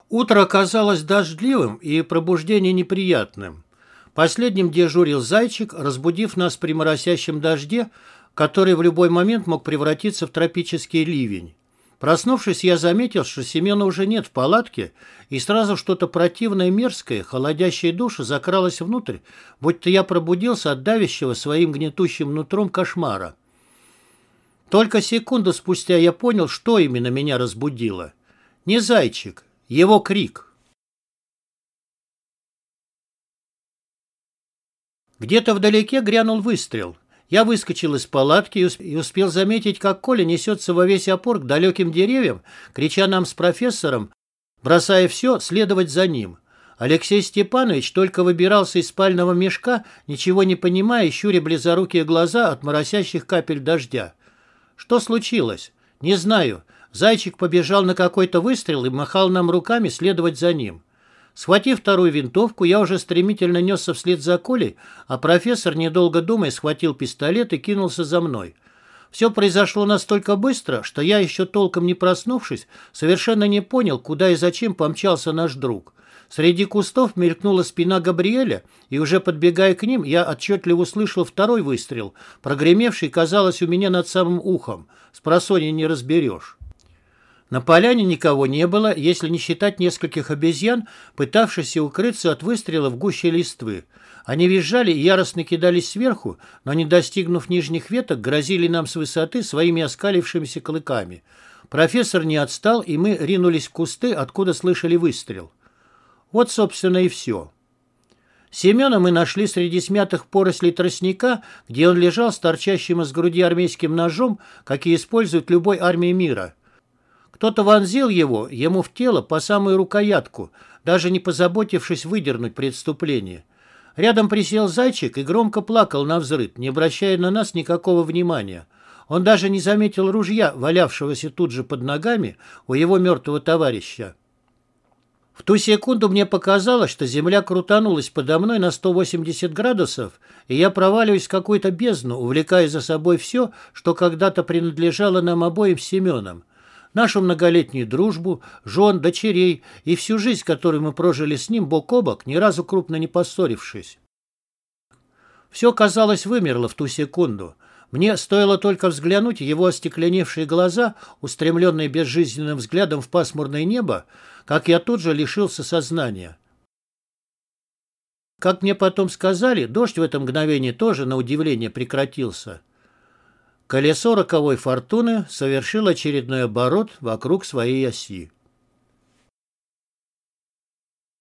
Утро оказалось дождливым и пробуждение неприятным. Последним дежурил Зайчик, разбудив нас при моросящем дожде, который в любой момент мог превратиться в тропический ливень. Проснувшись, я заметил, что Семена уже нет в палатке, и сразу что-то противное, мерзкое, холодящее душу закралось внутрь, будто я пробудился от давящего своим гнетущим нутром кошмара. Только секунду спустя я понял, что именно меня разбудило. Не Зайчик, его крик. Где-то вдалеке грянул выстрел. Я выскочил из палатки и успел заметить, как Коля несется во весь опор к далеким деревьям, крича нам с профессором, бросая все, следовать за ним. Алексей Степанович только выбирался из спального мешка, ничего не понимая, щуря близорукие глаза от моросящих капель дождя. Что случилось? Не знаю. Зайчик побежал на какой-то выстрел и махал нам руками следовать за ним. Схватив вторую винтовку, я уже стремительно несся вслед за Колей, а профессор, недолго думая, схватил пистолет и кинулся за мной. Все произошло настолько быстро, что я, еще толком не проснувшись, совершенно не понял, куда и зачем помчался наш друг. Среди кустов мелькнула спина Габриэля, и уже подбегая к ним, я отчетливо услышал второй выстрел, прогремевший, казалось, у меня над самым ухом. Спросонья не разберешь. На поляне никого не было, если не считать нескольких обезьян, пытавшихся укрыться от выстрела в гуще листвы. Они визжали и яростно кидались сверху, но, не достигнув нижних веток, грозили нам с высоты своими оскалившимися клыками. Профессор не отстал, и мы ринулись в кусты, откуда слышали выстрел. Вот, собственно, и все. Семена мы нашли среди смятых порослей тростника, где он лежал с торчащим из груди армейским ножом, какие используют в любой армии мира. Кто-то вонзил его ему в тело по самую рукоятку, даже не позаботившись выдернуть при отступлении. Рядом присел Зайчик и громко плакал навзрыд, не обращая на нас никакого внимания. Он даже не заметил ружья, валявшегося тут же под ногами у его мертвого товарища. В ту секунду мне показалось, что земля крутанулась подо мной на 180 градусов, и я проваливаюсь в какую-то бездну, увлекая за собой все, что когда-то принадлежало нам обоим с Семеном. Нашу многолетнюю дружбу, жен, дочерей и всю жизнь, которую мы прожили с ним бок о бок, ни разу крупно не поссорившись. Все, казалось, вымерло в ту секунду. Мне стоило только взглянуть в его остекленевшие глаза, устремленные безжизненным взглядом в пасмурное небо, как я тут же лишился сознания. Как мне потом сказали, дождь в это мгновение тоже, на удивление, прекратился. Колесо роковой фортуны совершило очередной оборот вокруг своей оси.